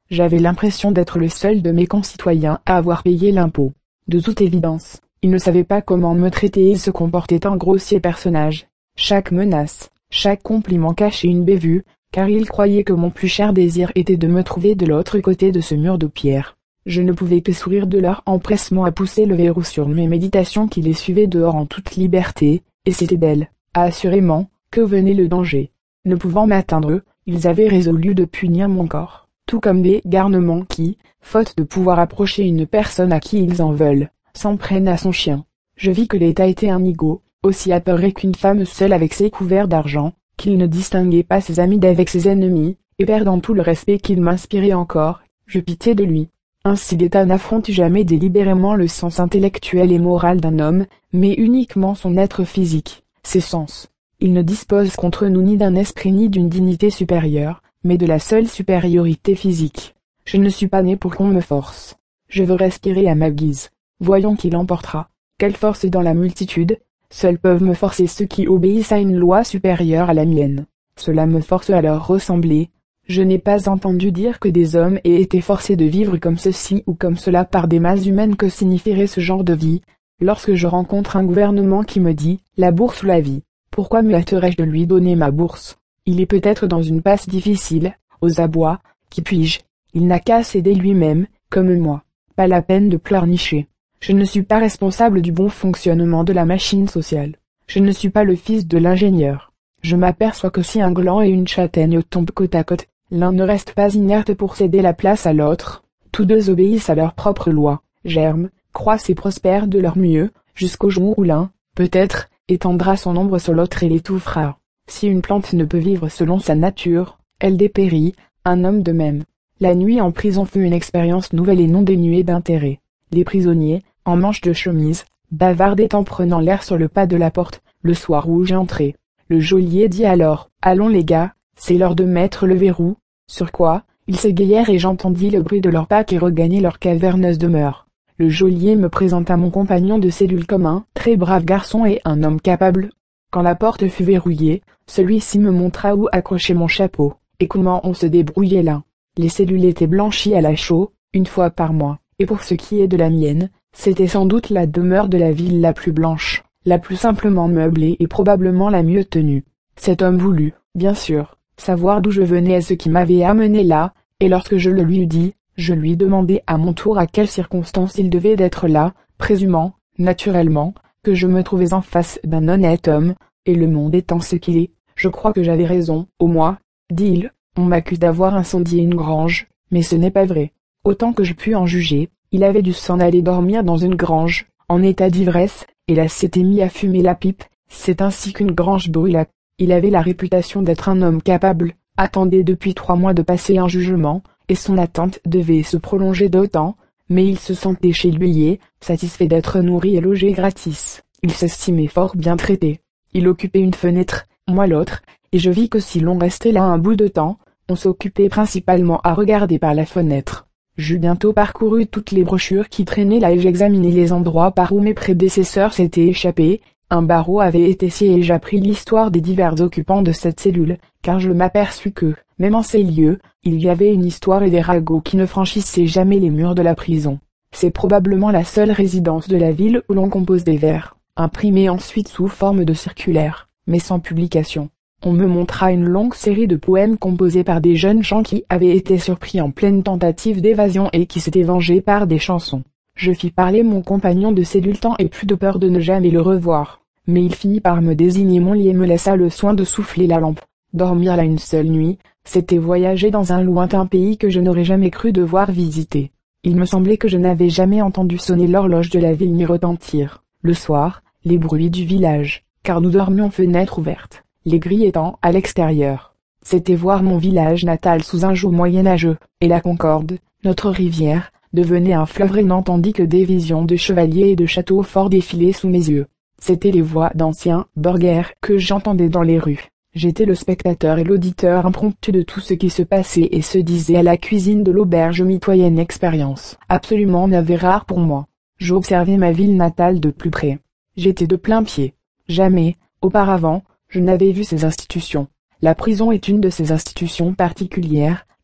J'avais l'impression d'être le seul de mes concitoyens à avoir payé l'impôt. De toute évidence, il ne savait pas comment me traiter et se comportait en grossier personnage. Chaque menace, chaque compliment cachait une bévue, car il croyait que mon plus cher désir était de me trouver de l'autre côté de ce mur de pierre. Je ne pouvais que sourire de leur empressement à pousser le verrou sur mes méditations qui les suivaient dehors en toute liberté, et c'était d'elles, assurément, que venait le danger. Ne pouvant m'atteindre, ils avaient résolu de punir mon corps, tout comme des garnements qui, faute de pouvoir approcher une personne à qui ils en veulent, s'en prennent à son chien. Je vis que l'État était un nigaud, aussi apeuré qu'une femme seule avec ses couverts d'argent, qu'il ne distinguait pas ses amis d'avec ses ennemis, et perdant tout le respect qu'il m'inspirait encore, je pitié de lui. Ainsi l'État n'affronte jamais délibérément le sens intellectuel et moral d'un homme, mais uniquement son être physique, ses sens. Il ne dispose contre nous ni d'un esprit ni d'une dignité supérieure, mais de la seule supériorité physique. Je ne suis pas né pour qu'on me force. Je veux respirer à ma guise. Voyons qui l'emportera. Quelle force est dans la multitude? Seuls peuvent me forcer ceux qui obéissent à une loi supérieure à la mienne. Cela me force à leur ressembler. Je n'ai pas entendu dire que des hommes aient été forcés de vivre comme ceci ou comme cela par des masses humaines. Que signifierait ce genre de vie? Lorsque je rencontre un gouvernement qui me dit « la bourse ou la vie », pourquoi me hâterais-je de lui donner ma bourse? Il est peut-être dans une passe difficile, aux abois, qui puis-je? Il n'a qu'à s'aider lui-même, comme moi. Pas la peine de pleurnicher. Je ne suis pas responsable du bon fonctionnement de la machine sociale. Je ne suis pas le fils de l'ingénieur. Je m'aperçois que si un gland et une châtaigne tombent côte à côte, l'un ne reste pas inerte pour céder la place à l'autre. Tous deux obéissent à leur propre loi, germent, croissent et prospèrent de leur mieux, jusqu'au jour où l'un, peut-être, étendra son ombre sur l'autre et l'étouffera. Si une plante ne peut vivre selon sa nature, elle dépérit, un homme de même. La nuit en prison fut une expérience nouvelle et non dénuée d'intérêt. Les prisonniers, en manches de chemise, bavardaient en prenant l'air sur le pas de la porte, le soir où j'entrai. Le geôlier dit alors, « Allons les gars, c'est l'heure de mettre le verrou. » Sur quoi, ils s'égayèrent et j'entendis le bruit de leurs pas qui regagnaient leur caverneuse demeure. Le geôlier me présenta mon compagnon de cellule comme un très brave garçon et un homme capable. Quand la porte fut verrouillée, celui-ci me montra où accrocher mon chapeau, et comment on se débrouillait là. Les cellules étaient blanchies à la chaux, une fois par mois, et pour ce qui est de la mienne, c'était sans doute la demeure de la ville la plus blanche, la plus simplement meublée et probablement la mieux tenue. Cet homme voulut, bien sûr, savoir d'où je venais et ce qui m'avait amené là, et lorsque je le lui eus dit, je lui demandai à mon tour à quelles circonstances il devait d'être là, présumant, naturellement, que je me trouvais en face d'un honnête homme, et le monde étant ce qu'il est, je crois que j'avais raison, au moins, dit-il, on m'accuse d'avoir incendié une grange, mais ce n'est pas vrai. Autant que je pus en juger, il avait dû s'en aller dormir dans une grange, en état d'ivresse, et là s'était mis à fumer la pipe, c'est ainsi qu'une grange brûla. Il avait la réputation d'être un homme capable, attendait depuis trois mois de passer un jugement, et son attente devait se prolonger d'autant, mais il se sentait chez lui, satisfait d'être nourri et logé gratis. Il s'estimait fort bien traité. Il occupait une fenêtre, moi l'autre, et je vis que si l'on restait là un bout de temps, on s'occupait principalement à regarder par la fenêtre. J'eus bientôt parcouru toutes les brochures qui traînaient là et j'examinai les endroits par où mes prédécesseurs s'étaient échappés. Un barreau avait été scié et j'appris l'histoire des divers occupants de cette cellule, car je m'aperçus que, même en ces lieux, il y avait une histoire et des ragots qui ne franchissaient jamais les murs de la prison. C'est probablement la seule résidence de la ville où l'on compose des vers, imprimés ensuite sous forme de circulaires, mais sans publication. On me montra une longue série de poèmes composés par des jeunes gens qui avaient été surpris en pleine tentative d'évasion et qui s'étaient vengés par des chansons. Je fis parler mon compagnon de cellule tant et plus de peur de ne jamais le revoir, mais il finit par me désigner mon lit et me laissa le soin de souffler la lampe. Dormir là une seule nuit, c'était voyager dans un lointain pays que je n'aurais jamais cru devoir visiter. Il me semblait que je n'avais jamais entendu sonner l'horloge de la ville ni retentir, le soir, les bruits du village, car nous dormions fenêtre ouverte, les grilles étant à l'extérieur. C'était voir mon village natal sous un jour moyenâgeux, et la Concorde, notre rivière, devenait un fleuve rénant tandis que des visions de chevaliers et de châteaux forts défilaient sous mes yeux. C'étaient les voix d'anciens burghers que j'entendais dans les rues. J'étais le spectateur et l'auditeur impromptu de tout ce qui se passait et se disait à la cuisine de l'auberge mitoyenne. Expérience absolument neuve et rare pour moi. J'observais ma ville natale de plus près. J'étais de plein pied. Jamais, auparavant, je n'avais vu ces institutions. La prison est une de ces institutions particulières,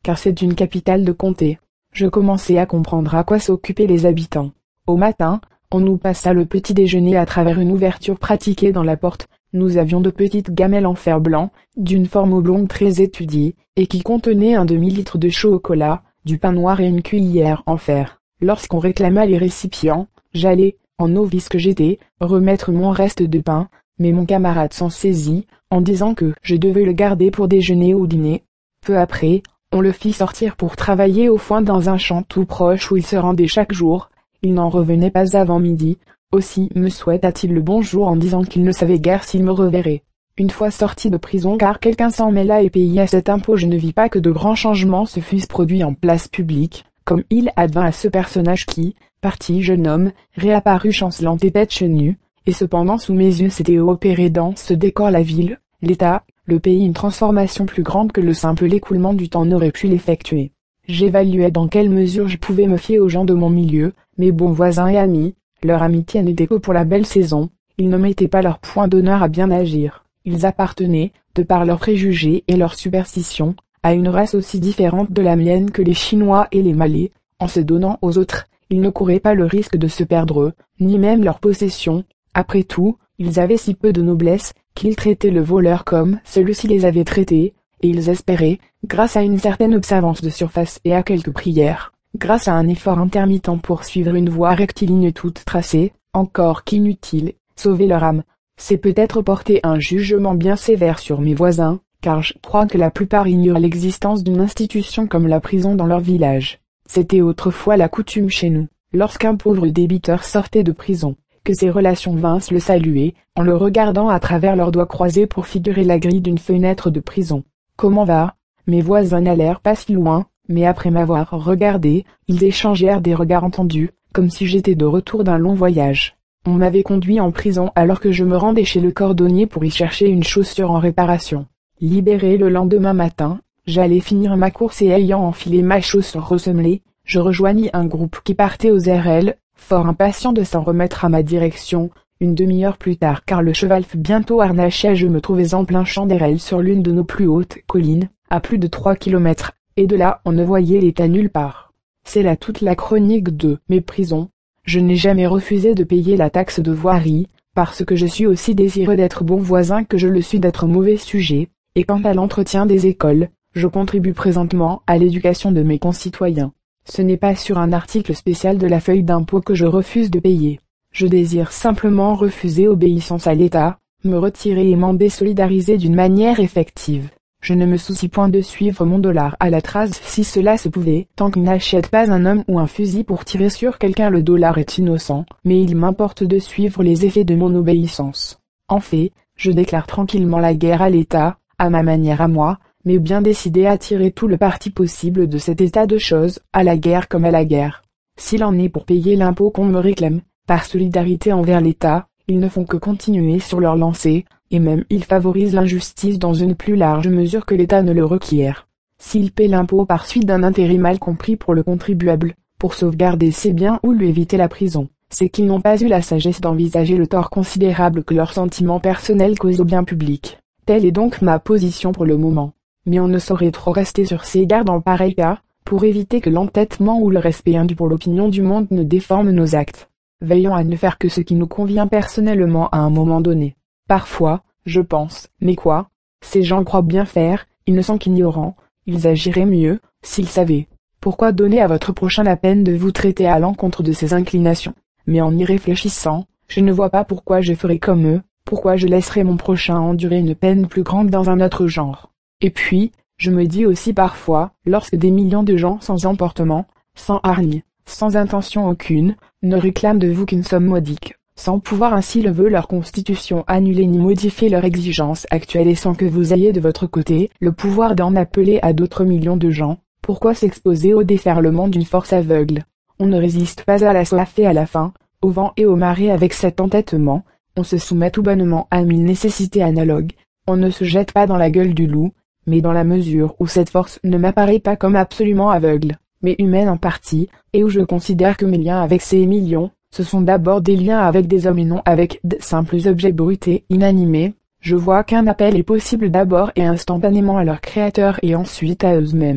car c'est une capitale de comté. Je commençais à comprendre à quoi s'occupaient les habitants. Au matin, on nous passa le petit déjeuner à travers une ouverture pratiquée dans la porte. Nous avions de petites gamelles en fer blanc, d'une forme oblongue très étudiée, et qui contenaient un demi-litre de chocolat, du pain noir et une cuillère en fer. Lorsqu'on réclama les récipients, j'allais, en novice que j'étais, remettre mon reste de pain, mais mon camarade s'en saisit, en disant que je devais le garder pour déjeuner ou dîner. Peu après, on le fit sortir pour travailler au foin dans un champ tout proche où il se rendait chaque jour. Il n'en revenait pas avant midi. Aussi me souhaita-t-il le bonjour en disant qu'il ne savait guère s'il me reverrait. Une fois sorti de prison car quelqu'un s'en mêla et paya cet impôt, je ne vis pas que de grands changements se fussent produits en place publique, comme il advint à ce personnage qui, parti jeune homme, réapparut chancelant et tête nue, et cependant sous mes yeux s'était opéré dans ce décor la ville, l'État, le pays une transformation plus grande que le simple écoulement du temps n'aurait pu l'effectuer. J'évaluais dans quelle mesure je pouvais me fier aux gens de mon milieu, mes bons voisins et amis. Leur amitié n'était que pour la belle saison, ils ne mettaient pas leur point d'honneur à bien agir. Ils appartenaient, de par leurs préjugés et leurs superstitions, à une race aussi différente de la mienne que les Chinois et les Malais. En se donnant aux autres, ils ne couraient pas le risque de se perdre eux, ni même leurs possessions. Après tout, ils avaient si peu de noblesse, qu'ils traitaient le voleur comme celui-ci les avait traités, et ils espéraient, grâce à une certaine observance de surface et à quelques prières, grâce à un effort intermittent pour suivre une voie rectiligne toute tracée, encore qu'inutile, sauver leur âme. C'est peut-être porter un jugement bien sévère sur mes voisins, car je crois que la plupart ignorent l'existence d'une institution comme la prison dans leur village. C'était autrefois la coutume chez nous, lorsqu'un pauvre débiteur sortait de prison, que ses relations vinssent le saluer, en le regardant à travers leurs doigts croisés pour figurer la grille d'une fenêtre de prison. « Comment va ?» Mes voisins n'allèrent pas si loin, mais après m'avoir regardé, ils échangèrent des regards entendus, comme si j'étais de retour d'un long voyage. On m'avait conduit en prison alors que je me rendais chez le cordonnier pour y chercher une chaussure en réparation. Libéré le lendemain matin, j'allais finir ma course et ayant enfilé ma chaussure ressemelée, je rejoignis un groupe qui partait aux R L, fort impatient de s'en remettre à ma direction, une demi-heure plus tard car le cheval fut bientôt harnaché. Je me trouvais en plein champ d'R L sur l'une de nos plus hautes collines, à plus de trois kilomètres, et de là on ne voyait l'État nulle part. C'est là toute la chronique de mes prisons. Je n'ai jamais refusé de payer la taxe de voirie, parce que je suis aussi désireux d'être bon voisin que je le suis d'être mauvais sujet, et quant à l'entretien des écoles, je contribue présentement à l'éducation de mes concitoyens. Ce n'est pas sur un article spécial de la feuille d'impôt que je refuse de payer. Je désire simplement refuser obéissance à l'État, me retirer et m'en désolidariser d'une manière effective. Je ne me soucie point de suivre mon dollar à la trace si cela se pouvait, tant qu'il n'achète pas un homme ou un fusil pour tirer sur quelqu'un. Le dollar est innocent, mais il m'importe de suivre les effets de mon obéissance. En fait, je déclare tranquillement la guerre à l'État, à ma manière à moi, mais bien décidé à tirer tout le parti possible de cet état de choses, à la guerre comme à la guerre. S'il en est pour payer l'impôt qu'on me réclame, par solidarité envers l'État, ils ne font que continuer sur leur lancée, et même ils favorisent l'injustice dans une plus large mesure que l'État ne le requiert. S'ils paient l'impôt par suite d'un intérêt mal compris pour le contribuable, pour sauvegarder ses biens ou lui éviter la prison, c'est qu'ils n'ont pas eu la sagesse d'envisager le tort considérable que leurs sentiments personnels causent au bien public. Telle est donc ma position pour le moment. Mais on ne saurait trop rester sur ses gardes en pareil cas, pour éviter que l'entêtement ou le respect indu pour l'opinion du monde ne déforme nos actes. Veillons à ne faire que ce qui nous convient personnellement à un moment donné. Parfois, je pense, mais quoi? Ces gens croient bien faire, ils ne sont qu'ignorants, ils agiraient mieux, s'ils savaient. Pourquoi donner à votre prochain la peine de vous traiter à l'encontre de ses inclinations? Mais en y réfléchissant, je ne vois pas pourquoi je ferais comme eux, pourquoi je laisserais mon prochain endurer une peine plus grande dans un autre genre. Et puis, je me dis aussi parfois, lorsque des millions de gens sans emportement, sans hargne, sans intention aucune, ne réclament de vous qu'une somme modique, sans pouvoir ainsi lever leur constitution annuler ni modifier leurs exigences actuelles et sans que vous ayez de votre côté le pouvoir d'en appeler à d'autres millions de gens, pourquoi s'exposer au déferlement d'une force aveugle? On ne résiste pas à la soif et à la faim, au vent et au marée avec cet entêtement, on se soumet tout bonnement à mille nécessités analogues, on ne se jette pas dans la gueule du loup, mais dans la mesure où cette force ne m'apparaît pas comme absolument aveugle, mais humaine en partie, et où je considère que mes liens avec ces millions, ce sont d'abord des liens avec des hommes et non avec de simples objets bruts et inanimés, je vois qu'un appel est possible d'abord et instantanément à leur créateur et ensuite à eux-mêmes.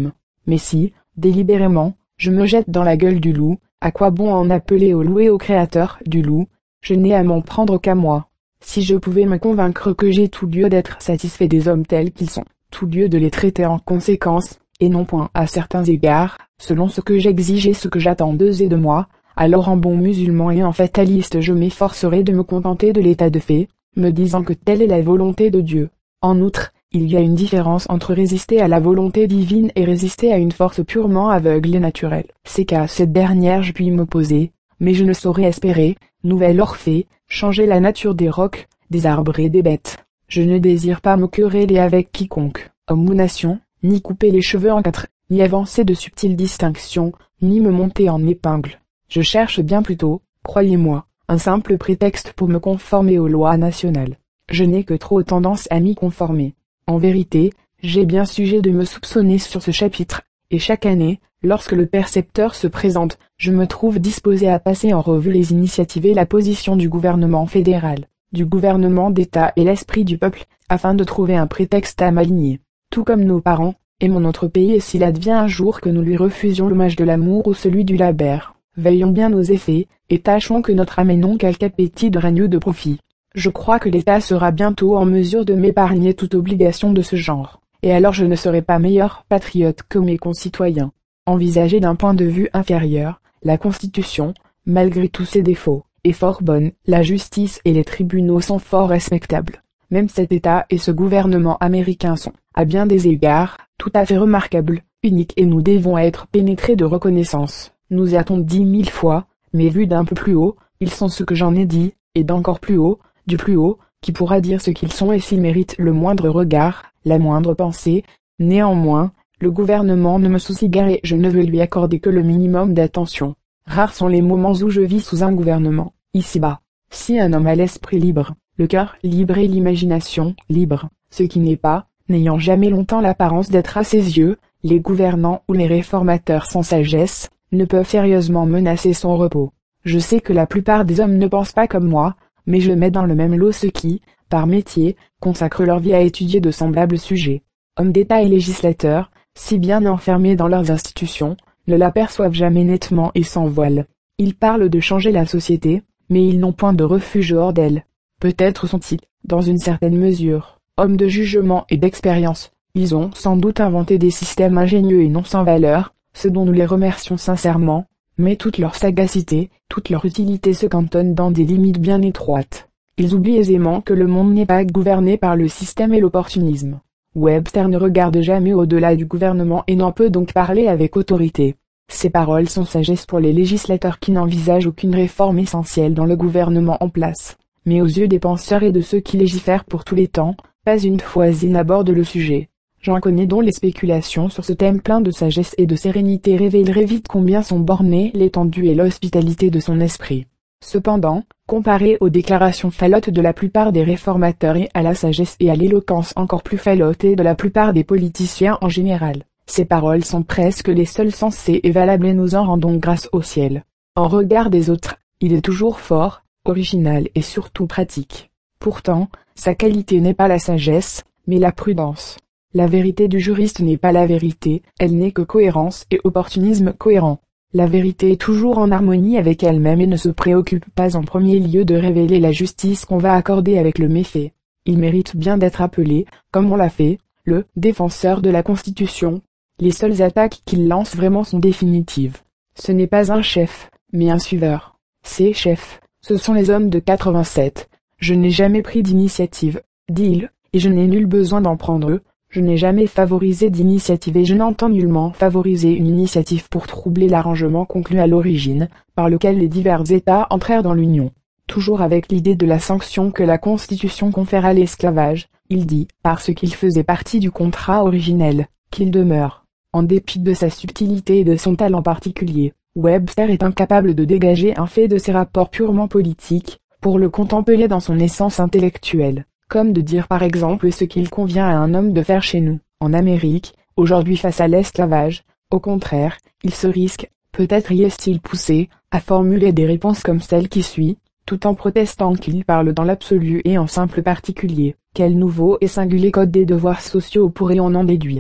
Mais si, délibérément, je me jette dans la gueule du loup, à quoi bon en appeler au loup et au créateur du loup? Je n'ai à m'en prendre qu'à moi. Si je pouvais me convaincre que j'ai tout lieu d'être satisfait des hommes tels qu'ils sont, tout lieu de les traiter en conséquence, et non point à certains égards, selon ce que j'exige et ce que j'attends d'eux et de moi, alors en bon musulman et en fataliste je m'efforcerai de me contenter de l'état de fait, me disant que telle est la volonté de Dieu. En outre, il y a une différence entre résister à la volonté divine et résister à une force purement aveugle et naturelle. C'est qu'à cette dernière je puis m'opposer, mais je ne saurais espérer, nouvel Orphée, changer la nature des rocs, des arbres et des bêtes. Je ne désire pas me quereller avec quiconque, homme ou nation, ni couper les cheveux en quatre, ni avancer de subtiles distinctions, ni me monter en épingle. Je cherche bien plutôt, croyez-moi, un simple prétexte pour me conformer aux lois nationales. Je n'ai que trop tendance à m'y conformer. En vérité, j'ai bien sujet de me soupçonner sur ce chapitre, et chaque année, lorsque le percepteur se présente, je me trouve disposé à passer en revue les initiatives et la position du gouvernement fédéral, du gouvernement d'État et l'esprit du peuple, afin de trouver un prétexte à m'aligner. Tout comme nos parents, aimons notre pays et s'il advient un jour que nous lui refusions l'hommage de l'amour ou celui du labeur, veillons bien aux effets, et tâchons que notre âme ait non quelque appétit de règne ou de profit. Je crois que l'État sera bientôt en mesure de m'épargner toute obligation de ce genre, et alors je ne serai pas meilleur patriote que mes concitoyens. Envisagée d'un point de vue inférieur, la Constitution, malgré tous ses défauts, est fort bonne, la justice et les tribunaux sont fort respectables. Même cet État et ce gouvernement américain sont, à bien des égards, tout à fait remarquables, uniques et nous devons être pénétrés de reconnaissance. Nous y a-t-on dit mille fois, mais vus d'un peu plus haut, ils sont ce que j'en ai dit, et d'encore plus haut, du plus haut, qui pourra dire ce qu'ils sont et s'ils méritent le moindre regard, la moindre pensée. Néanmoins, le gouvernement ne me soucie guère et je ne veux lui accorder que le minimum d'attention. Rares sont les moments où je vis sous un gouvernement, ici-bas. Si un homme a l'esprit libre, le cœur libre et l'imagination libre, ce qui n'est pas, n'ayant jamais longtemps l'apparence d'être à ses yeux, les gouvernants ou les réformateurs sans sagesse, ne peuvent sérieusement menacer son repos. Je sais que la plupart des hommes ne pensent pas comme moi, mais je mets dans le même lot ceux qui, par métier, consacrent leur vie à étudier de semblables sujets. Hommes d'État et législateurs, si bien enfermés dans leurs institutions, ne l'aperçoivent jamais nettement et sans voile. Ils parlent de changer la société, mais ils n'ont point de refuge hors d'elle. Peut-être sont-ils, dans une certaine mesure, hommes de jugement et d'expérience. Ils ont sans doute inventé des systèmes ingénieux et non sans valeur, ce dont nous les remercions sincèrement, mais toute leur sagacité, toute leur utilité se cantonne dans des limites bien étroites. Ils oublient aisément que le monde n'est pas gouverné par le système et l'opportunisme. Webster ne regarde jamais au-delà du gouvernement et n'en peut donc parler avec autorité. Ces paroles sont sagesse pour les législateurs qui n'envisagent aucune réforme essentielle dans le gouvernement en place. Mais aux yeux des penseurs et de ceux qui légifèrent pour tous les temps, pas une fois ils n'abordent le sujet. J'en connais dont les spéculations sur ce thème plein de sagesse et de sérénité révéleraient vite combien sont bornées l'étendue et l'hospitalité de son esprit. Cependant, comparé aux déclarations falotes de la plupart des réformateurs et à la sagesse et à l'éloquence encore plus falotée de la plupart des politiciens en général, ces paroles sont presque les seules sensées et valables et nous en rendons grâce au ciel. En regard des autres, il est toujours fort, original et surtout pratique. Pourtant, sa qualité n'est pas la sagesse, mais la prudence. La vérité du juriste n'est pas la vérité, elle n'est que cohérence et opportunisme cohérent. La vérité est toujours en harmonie avec elle-même et ne se préoccupe pas en premier lieu de révéler la justice qu'on va accorder avec le méfait. Il mérite bien d'être appelé, comme on l'a fait, le défenseur de la Constitution. Les seules attaques qu'il lance vraiment sont définitives. Ce n'est pas un chef, mais un suiveur. Ces chefs, ce sont les hommes de quatre-vingt-sept. Je n'ai jamais pris d'initiative, dit-il, et je n'ai nul besoin d'en prendre. Je n'ai jamais favorisé d'initiative et je n'entends nullement favoriser une initiative pour troubler l'arrangement conclu à l'origine, par lequel les divers États entrèrent dans l'Union. Toujours avec l'idée de la sanction que la Constitution confère à l'esclavage, il dit, parce qu'il faisait partie du contrat originel, qu'il demeure. En dépit de sa subtilité et de son talent particulier, Webster est incapable de dégager un fait de ses rapports purement politiques, pour le contempler dans son essence intellectuelle. Comme de dire par exemple ce qu'il convient à un homme de faire chez nous, en Amérique, aujourd'hui face à l'esclavage. Au contraire, il se risque, peut-être y est-il poussé, à formuler des réponses comme celle qui suit, tout en protestant qu'il parle dans l'absolu et en simple particulier. Quel nouveau et singulier code des devoirs sociaux pourrait-on en déduire?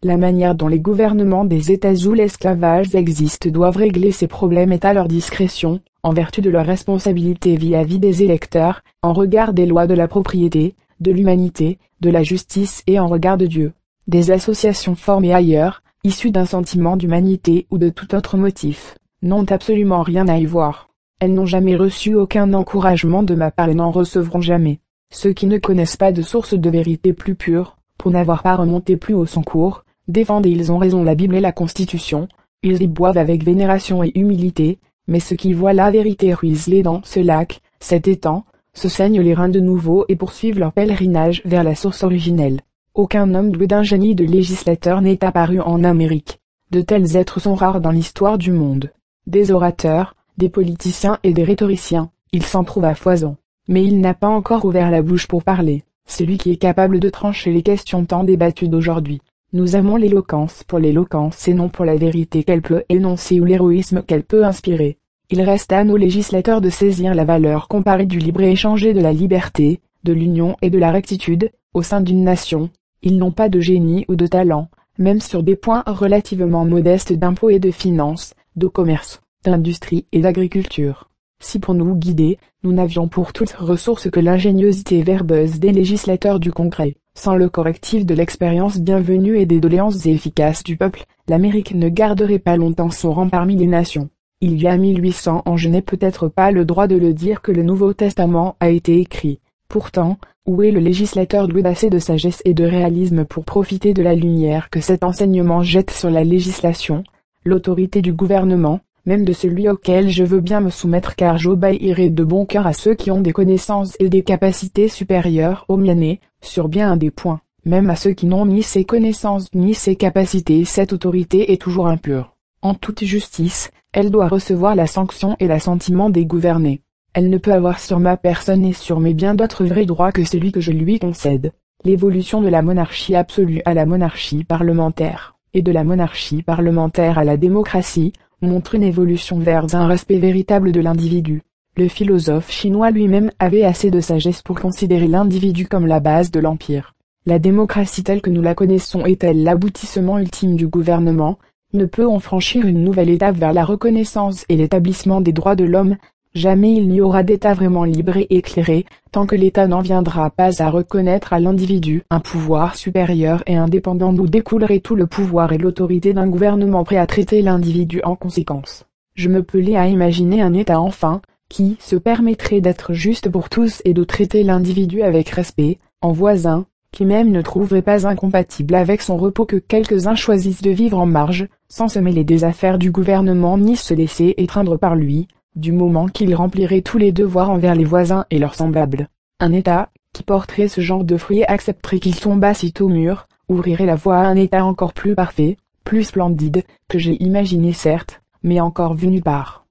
La manière dont les gouvernements des États où l'esclavage existe doivent régler ces problèmes est à leur discrétion, en vertu de leur responsabilité vis-à-vis des électeurs, en regard des lois de la propriété, de l'humanité, de la justice et en regard de Dieu. Des associations formées ailleurs, issues d'un sentiment d'humanité ou de tout autre motif, n'ont absolument rien à y voir. Elles n'ont jamais reçu aucun encouragement de ma part et n'en recevront jamais. Ceux qui ne connaissent pas de source de vérité plus pure, pour n'avoir pas remonté plus haut son cours, défendent et ils ont raison la Bible et la Constitution, ils y boivent avec vénération et humilité, mais ceux qui voient la vérité ruisseler dans ce lac, cet étang, se saignent les reins de nouveau et poursuivent leur pèlerinage vers la source originelle. Aucun homme doué d'un génie de législateur n'est apparu en Amérique. De tels êtres sont rares dans l'histoire du monde. Des orateurs, des politiciens et des rhétoriciens, il s'en trouve à foison. Mais il n'a pas encore ouvert la bouche pour parler, celui qui est capable de trancher les questions tant débattues d'aujourd'hui. Nous aimons l'éloquence pour l'éloquence et non pour la vérité qu'elle peut énoncer ou l'héroïsme qu'elle peut inspirer. Il reste à nos législateurs de saisir la valeur comparée du libre-échange et de la liberté, de l'union et de la rectitude, au sein d'une nation. Ils n'ont pas de génie ou de talent, même sur des points relativement modestes d'impôts et de finances, de commerce, d'industrie et d'agriculture. Si pour nous guider, nous n'avions pour toute ressource que l'ingéniosité verbeuse des législateurs du Congrès, sans le correctif de l'expérience bienvenue et des doléances efficaces du peuple, l'Amérique ne garderait pas longtemps son rang parmi les nations. Il y a mille huit cents ans, je n'ai peut-être pas le droit de le dire, que le Nouveau Testament a été écrit. Pourtant, où est le législateur doué d'assez de sagesse et de réalisme pour profiter de la lumière que cet enseignement jette sur la législation, l'autorité du gouvernement, même de celui auquel je veux bien me soumettre, car j'obéirai de bon cœur à ceux qui ont des connaissances et des capacités supérieures aux miennes, sur bien des points, même à ceux qui n'ont ni ces connaissances ni ces capacités. Cette autorité est toujours impure. En toute justice, elle doit recevoir la sanction et l'assentiment des gouvernés. Elle ne peut avoir sur ma personne et sur mes biens d'autre vrai droit que celui que je lui concède. L'évolution de la monarchie absolue à la monarchie parlementaire, et de la monarchie parlementaire à la démocratie, montre une évolution vers un respect véritable de l'individu. Le philosophe chinois lui-même avait assez de sagesse pour considérer l'individu comme la base de l'empire. La démocratie telle que nous la connaissons est-elle l'aboutissement ultime du gouvernement? Ne peut on franchir une nouvelle étape vers la reconnaissance et l'établissement des droits de l'homme? Jamais il n'y aura d'État vraiment libre et éclairé, tant que l'État n'en viendra pas à reconnaître à l'individu un pouvoir supérieur et indépendant d'où découlerait tout le pouvoir et l'autorité d'un gouvernement prêt à traiter l'individu en conséquence. Je me plais à imaginer un État enfin, qui se permettrait d'être juste pour tous et de traiter l'individu avec respect, en voisin, qui même ne trouverait pas incompatible avec son repos que quelques-uns choisissent de vivre en marge, sans se mêler des affaires du gouvernement ni se laisser étreindre par lui, du moment qu'il remplirait tous les devoirs envers les voisins et leurs semblables. Un État, qui porterait ce genre de fruits accepterait qu'il tombât sitôt mûr, ouvrirait la voie à un État encore plus parfait, plus splendide, que j'ai imaginé certes, mais encore vu nulle part.